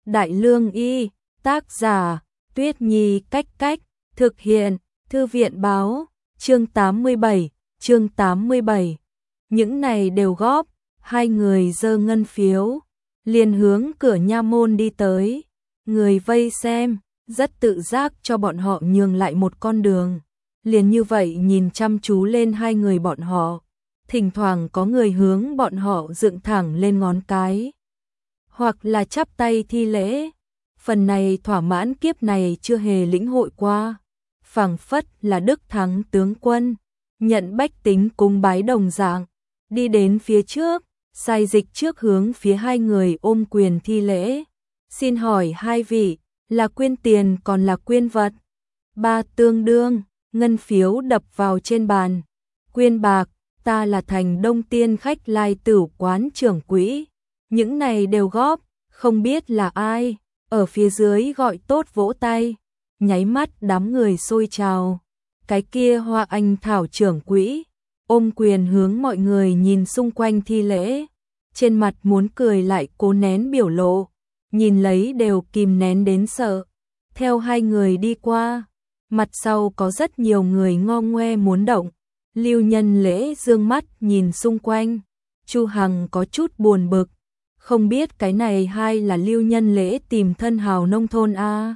Đại Lương Y, tác giả, Tuyết Nhi Cách Cách, thực hiện, Thư viện Báo, chương 87. Những này đều góp, hai người giơ ngân phiếu, liền hướng cửa nha môn đi tới. Người vây xem, rất tự giác cho bọn họ nhường lại một con đường. Liền như vậy nhìn chăm chú lên hai người bọn họ. Thỉnh thoảng có người hướng bọn họ dựng thẳng lên ngón cái, hoặc là chắp tay thi lễ. Phần này thỏa mãn kiếp này chưa hề lĩnh hội qua, phảng phất là Đức Thắng tướng quân, nhận bách tính cúng bái đồng dạng, đi đến phía trước, sai dịch trước hướng phía hai người ôm quyền thi lễ. Xin hỏi hai vị, là quyên tiền còn là quyên vật? Ba tương đương, ngân phiếu đập vào trên bàn. Quyên bạc, ta là Thành Đông Tiên Khách Lai Tửu quán trưởng quỹ. Những này đều góp, không biết là ai. Ở phía dưới gọi tốt vỗ tay, nháy mắt đám người xôi trào. Cái kia Hoa Anh Thảo trưởng quỹ, ôm quyền hướng mọi người nhìn xung quanh thi lễ. Trên mặt muốn cười lại cố nén biểu lộ, nhìn lấy đều kìm nén đến sợ. Theo hai người đi qua, mặt sau có rất nhiều người ngo ngoe muốn động. Lưu Nhân Lễ dương mắt nhìn xung quanh, Chu Hằng có chút buồn bực. Không biết cái này hay là Lưu Nhân Lễ tìm thân hào nông thôn a?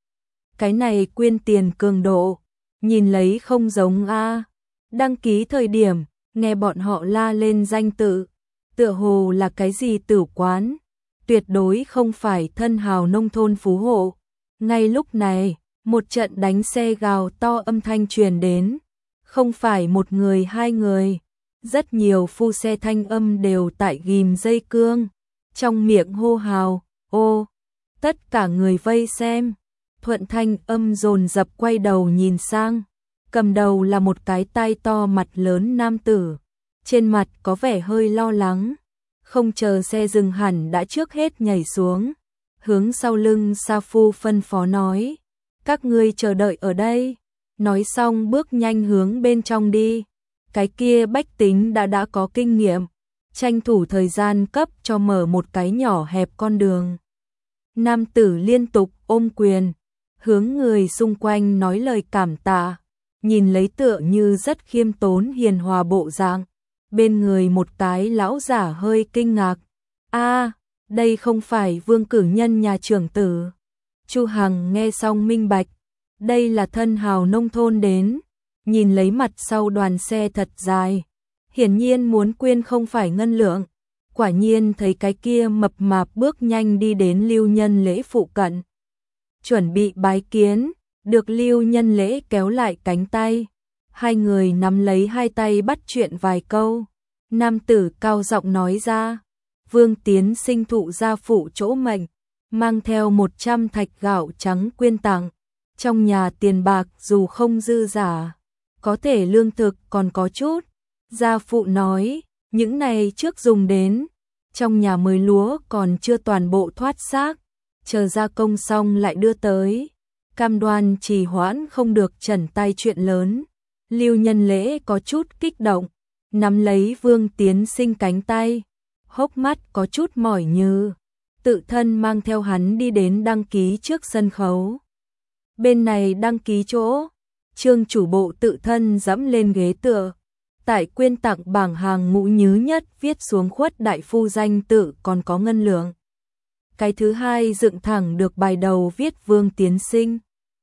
Cái này quyên tiền cường độ, nhìn lấy không giống a. Đăng ký thời điểm, nghe bọn họ la lên danh tự, tựa hồ là cái gì tử quán, tuyệt đối không phải thân hào nông thôn phú hộ. Ngay lúc này, một trận đánh xe gào to âm thanh truyền đến, không phải một người hai người, rất nhiều phu xe thanh âm đều tại ghim dây cương. Trong miệng hô hào, ô, tất cả người vây xem, thuận thanh âm dồn dập quay đầu nhìn sang, cầm đầu là một cái tai to mặt lớn nam tử, trên mặt có vẻ hơi lo lắng, không chờ xe dừng hẳn đã trước hết nhảy xuống, hướng sau lưng sa phu phân phó nói, các ngươi chờ đợi ở đây, nói xong bước nhanh hướng bên trong đi, cái kia bách tính đã có kinh nghiệm. Tranh thủ thời gian cấp cho mở một cái nhỏ hẹp con đường. Nam tử liên tục ôm quyền, hướng người xung quanh nói lời cảm tạ, nhìn lấy tựa như rất khiêm tốn hiền hòa bộ dạng. Bên người một cái lão giả hơi kinh ngạc. A, đây không phải Vương Cử Nhân nhà trưởng tử. Chu Hằng nghe xong minh bạch, đây là thân hào nông thôn đến, nhìn lấy mặt sau đoàn xe thật dài. Hiển nhiên muốn quyên không phải ngân lượng, quả nhiên thấy cái kia mập mạp bước nhanh đi đến Lưu Nhân Lễ phụ cận. Chuẩn bị bái kiến, được Lưu Nhân Lễ kéo lại cánh tay. Hai người nắm lấy hai tay bắt chuyện vài câu. Nam tử cao giọng nói ra, Vương Tiến sinh thụ gia phụ chỗ mệnh, mang theo 100 thạch gạo trắng quyên tặng. Trong nhà tiền bạc dù không dư giả, có thể lương thực còn có chút. Gia phụ nói, những này trước dùng đến, trong nhà mới lúa còn chưa toàn bộ thoát xác, chờ gia công xong lại đưa tới, cam đoan trì hoãn không được trần tay chuyện lớn. Lưu Nhân Lễ có chút kích động, nắm lấy Vương Tiến sinh cánh tay, hốc mắt có chút mỏi như, tự thân mang theo hắn đi đến đăng ký trước sân khấu. Bên này đăng ký chỗ, Trương chủ bộ tự thân dẫm lên ghế tựa. Tại quyên tặng bảng hàng ngũ nhứ nhất viết xuống Khuất đại phu danh tự còn có ngân lượng. Cái thứ hai dựng thẳng được bài đầu viết Vương Tiến sinh.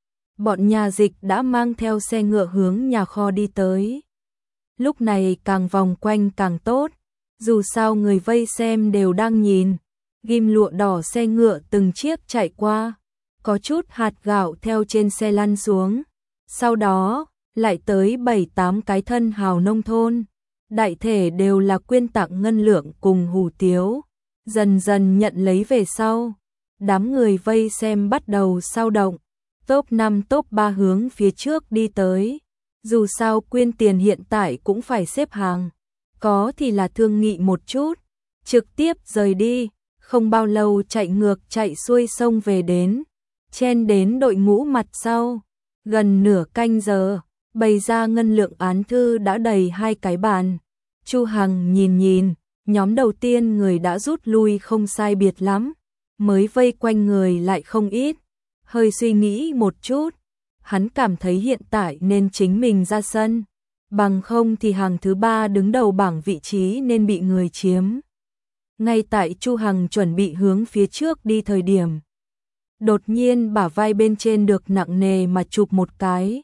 Bọn nhà dịch đã mang theo xe ngựa hướng nhà kho đi tới. Lúc này càng vòng quanh càng tốt, dù sao người vây xem đều đang nhìn. Ghim lụa đỏ xe ngựa từng chiếc chạy qua, có chút hạt gạo theo trên xe lăn xuống. Sau đó lại tới 7-8 cái thân hào nông thôn, đại thể đều là quyên tặng ngân lượng cùng hủ tiếu, dần dần nhận lấy về sau. Đám người vây xem bắt đầu sao động, top 5 top 3 hướng phía trước đi tới, dù sao quyên tiền hiện tại cũng phải xếp hàng, có thì là thương nghị một chút, trực tiếp rời đi, không bao lâu chạy ngược chạy xuôi sông về đến, chen đến đội ngũ mặt sau, gần nửa canh giờ. Bày ra ngân lượng án thư đã đầy hai cái bàn. Chu Hằng nhìn, nhóm đầu tiên người đã rút lui không sai biệt lắm. mới vây quanh người lại không ít. Hơi suy nghĩ một chút, hắn cảm thấy hiện tại nên chính mình ra sân, bằng không thì hàng thứ 3 đứng đầu bảng vị trí nên bị người chiếm. Ngay tại Chu Hằng chuẩn bị hướng phía trước đi thời điểm, đột nhiên bả vai bên trên được nặng nề mà chụp một cái.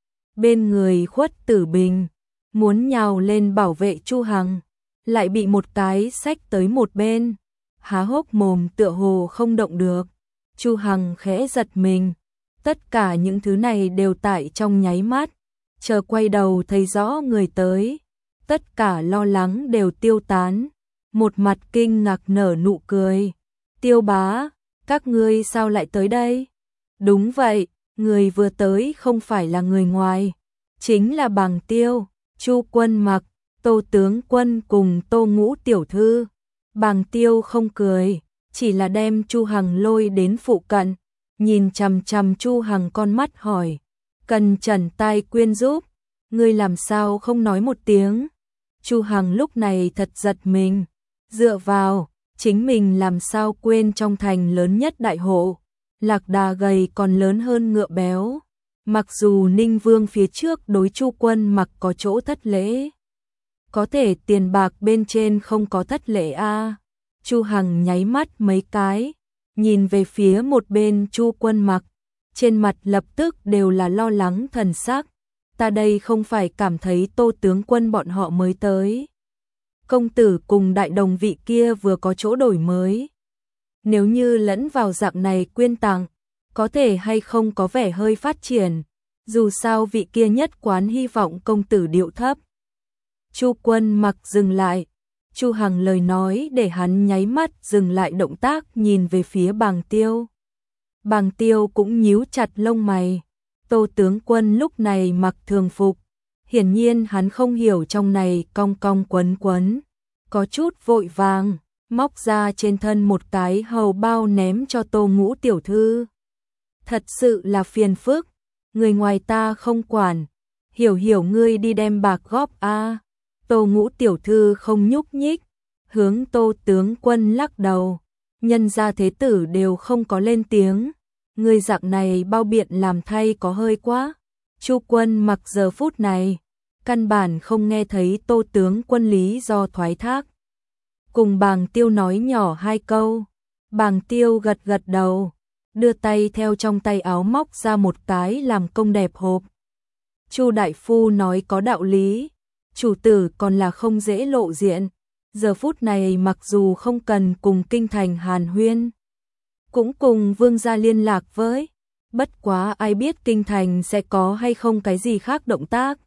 Bên người Khuất Tử Bình muốn nhào lên bảo vệ Chu Hằng, lại bị một cái xách tới một bên, há hốc mồm tựa hồ không động được. Chu Hằng khẽ giật mình, tất cả những thứ này đều tại trong nháy mắt, chờ quay đầu thấy rõ người tới, tất cả lo lắng đều tiêu tán, một mặt kinh ngạc nở nụ cười. Tiêu bá, các ngươi sao lại tới đây? Đúng vậy, người vừa tới không phải là người ngoài, chính là Bàng Tiêu, Chu Quân Mặc, Tô tướng quân cùng Tô Ngũ tiểu thư. Bàng Tiêu không cười, chỉ là đem Chu Hằng lôi đến phụ cận, nhìn chằm chằm Chu Hằng con mắt hỏi, cần Trần Tai Quyên giúp, ngươi làm sao không nói một tiếng? Chu Hằng lúc này thật giật mình, dựa vào, chính mình làm sao quên trong thành lớn nhất đại hộ, lạc đà gầy còn lớn hơn ngựa béo. Mặc dù Ninh Vương phía trước đối Chu Quân Mặc có chỗ thất lễ, có thể tiền bạc bên trên không có thất lễ a. Chu Hằng nháy mắt mấy cái, nhìn về phía một bên Chu Quân Mặc, trên mặt lập tức đều là lo lắng thần sắc. Ta đây không phải cảm thấy Tô tướng quân bọn họ mới tới. Công tử cùng đại đồng vị kia vừa có chỗ đổi mới. Nếu như lẫn vào dạng này quyên tặng, có thể hay không có vẻ hơi phát triển. Dù sao vị kia nhất quán hy vọng công tử điệu thấp. Chu Quân Mặc dừng lại. Chu Hằng lời nói để hắn nháy mắt dừng lại động tác nhìn về phía Bàng Tiêu. Bàng Tiêu cũng nhíu chặt lông mày. Tô tướng quân lúc này mặc thường phục, hiển nhiên hắn không hiểu trong này cong cong quấn quấn, có chút vội vàng, móc ra trên thân một cái hầu bao ném cho Tô Ngũ tiểu thư. Thật sự là phiền phức, người ngoài ta không quản, hiểu ngươi đi đem bạc góp a. Tô Ngũ tiểu thư không nhúc nhích, hướng Tô tướng quân lắc đầu, nhân gia thế tử đều không có lên tiếng. Người dạng này bao biện làm thay có hơi quá. Chu Quân Mặc giờ phút này, căn bản không nghe thấy Tô tướng quân lý do thoái thác. Cùng Bàng Tiêu nói nhỏ hai câu, Bàng Tiêu gật gật đầu, đưa tay theo trong tay áo móc ra một cái làm công đẹp hộp. Chu đại phu nói có đạo lý, chủ tử còn là không dễ lộ diện, giờ phút này mặc dù không cần cùng kinh thành hàn huyên, cũng cùng vương gia liên lạc với, bất quá ai biết kinh thành sẽ có hay không cái gì khác động tác.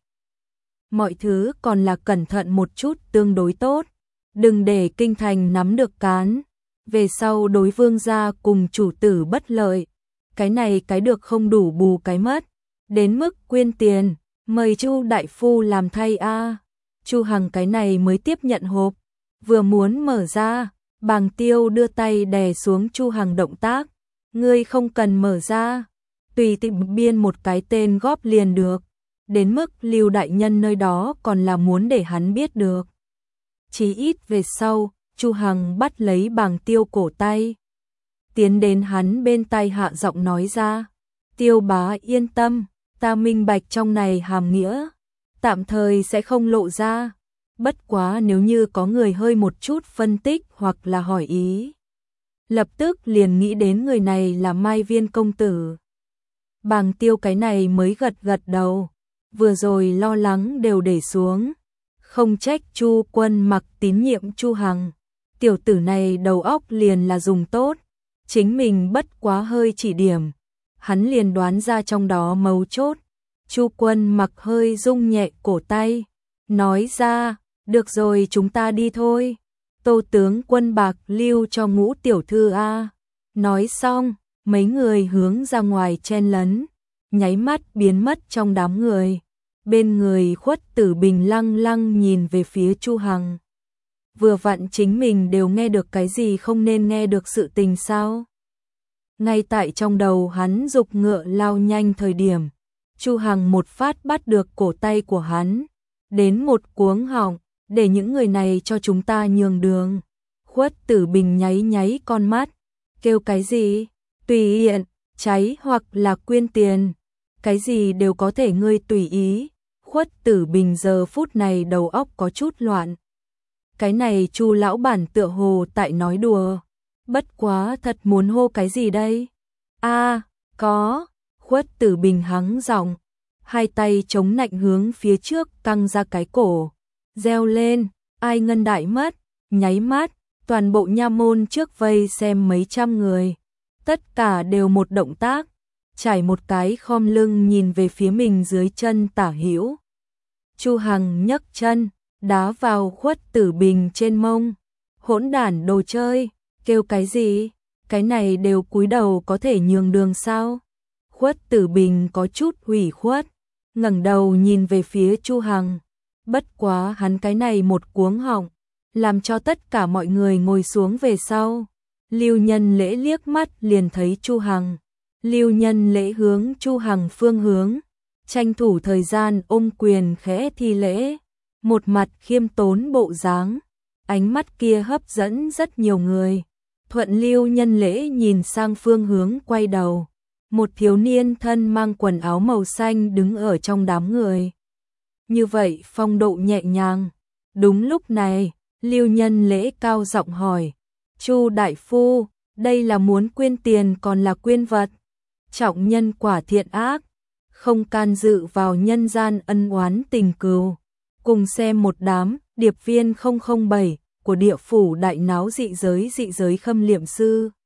Mọi thứ còn là cẩn thận một chút tương đối tốt, đừng để kinh thành nắm được cán, về sau đối vương gia cùng chủ tử bất lợi, cái này cái được không đủ bù cái mất, đến mức quyên tiền, mời Chu đại phu làm thay a. Chu Hằng cái này mới tiếp nhận hộp, vừa muốn mở ra, Bàng Tiêu đưa tay đè xuống Chu Hằng động tác, ngươi không cần mở ra, tùy tiện biên một cái tên góp liền được, đến mức Lưu đại nhân nơi đó còn là muốn để hắn biết được. Chí ít về sau, Chu Hằng bắt lấy Bàng Tiêu cổ tay, tiến đến hắn bên tai hạ giọng nói ra, Tiêu bá yên tâm, ta minh bạch trong này hàm nghĩa, tạm thời sẽ không lộ ra. Bất quá nếu như có người hơi một chút phân tích hoặc là hỏi ý, lập tức liền nghĩ đến người này là Mai Viên công tử. Bàng Tiêu cái này mới gật gật đầu, vừa rồi lo lắng đều để xuống, không trách Chu Quân Mặc tín nhiệm Chu Hằng, tiểu tử này đầu óc liền là dùng tốt, chính mình bất quá hơi chỉ điểm, hắn liền đoán ra trong đó mấu chốt. Chu Quân Mặc hơi rung nhẹ cổ tay, nói ra, được rồi chúng ta đi thôi, Tô tướng quân bạc lưu cho Ngũ tiểu thư a. Nói xong, mấy người hướng ra ngoài chen lấn, nháy mắt biến mất trong đám người. Bên người Khuất Tử Bình lăng lăng nhìn về phía Chu Hằng. Vừa vặn chính mình đều nghe được cái gì không nên nghe được sự tình sao? Ngay tại trong đầu hắn dục ngựa lao nhanh thời điểm, Chu Hằng một phát bắt được cổ tay của hắn, đến một cuống họng, để những người này cho chúng ta nhường đường. Khuất Tử Bình nháy nháy con mắt, Kêu cái gì? Tùy hiện, cháy hoặc là quyên tiền. Cái gì đều có thể ngươi tùy ý. Khuất Tử Bình giờ phút này đầu óc có chút loạn. Cái này Chu lão bản tựa hồ tại nói đùa. Bất quá thật muốn hô cái gì đây? A, có. Khuất Tử Bình hắng giọng, hai tay chống nạnh hướng phía trước căng ra cái cổ, reo lên, ai ngân đại mất, nháy mắt, toàn bộ nha môn trước vây xem mấy trăm người. Tất cả đều một động tác, trải một cái khom lưng nhìn về phía mình dưới chân tả hữu. Chu Hằng nhấc chân, đá vào Khuất Tử Bình trên mông. Hỗn đản đồ chơi, kêu cái gì? Cái này đều cúi đầu có thể nhường đường sao? Khuất Tử Bình có chút ủy khuất, ngẩng đầu nhìn về phía Chu Hằng. Bất quá hắn cái này một cuống họng, làm cho tất cả mọi người ngồi xuống về sau. Lưu Nhân Lễ liếc mắt liền thấy Chu Hằng. Lưu Nhân Lễ hướng Chu Hằng phương hướng, tranh thủ thời gian ôm quyền khẽ thi lễ, một mặt khiêm tốn bộ dáng, ánh mắt kia hấp dẫn rất nhiều người. Thuận Lưu Nhân Lễ nhìn sang phương hướng quay đầu, một thiếu niên thân mang quần áo màu xanh đứng ở trong đám người. Như vậy phong độ nhẹ nhàng. Đúng lúc này, Lưu Nhân Lễ cao giọng hỏi, Chu đại phu, đây là muốn quyên tiền còn là quyên vật? Trọng nhân quả thiện ác, không can dự vào nhân gian ân oán tình cừu. Cùng xem một đám điệp viên 007 của địa phủ đại náo dị giới khâm liệm sư.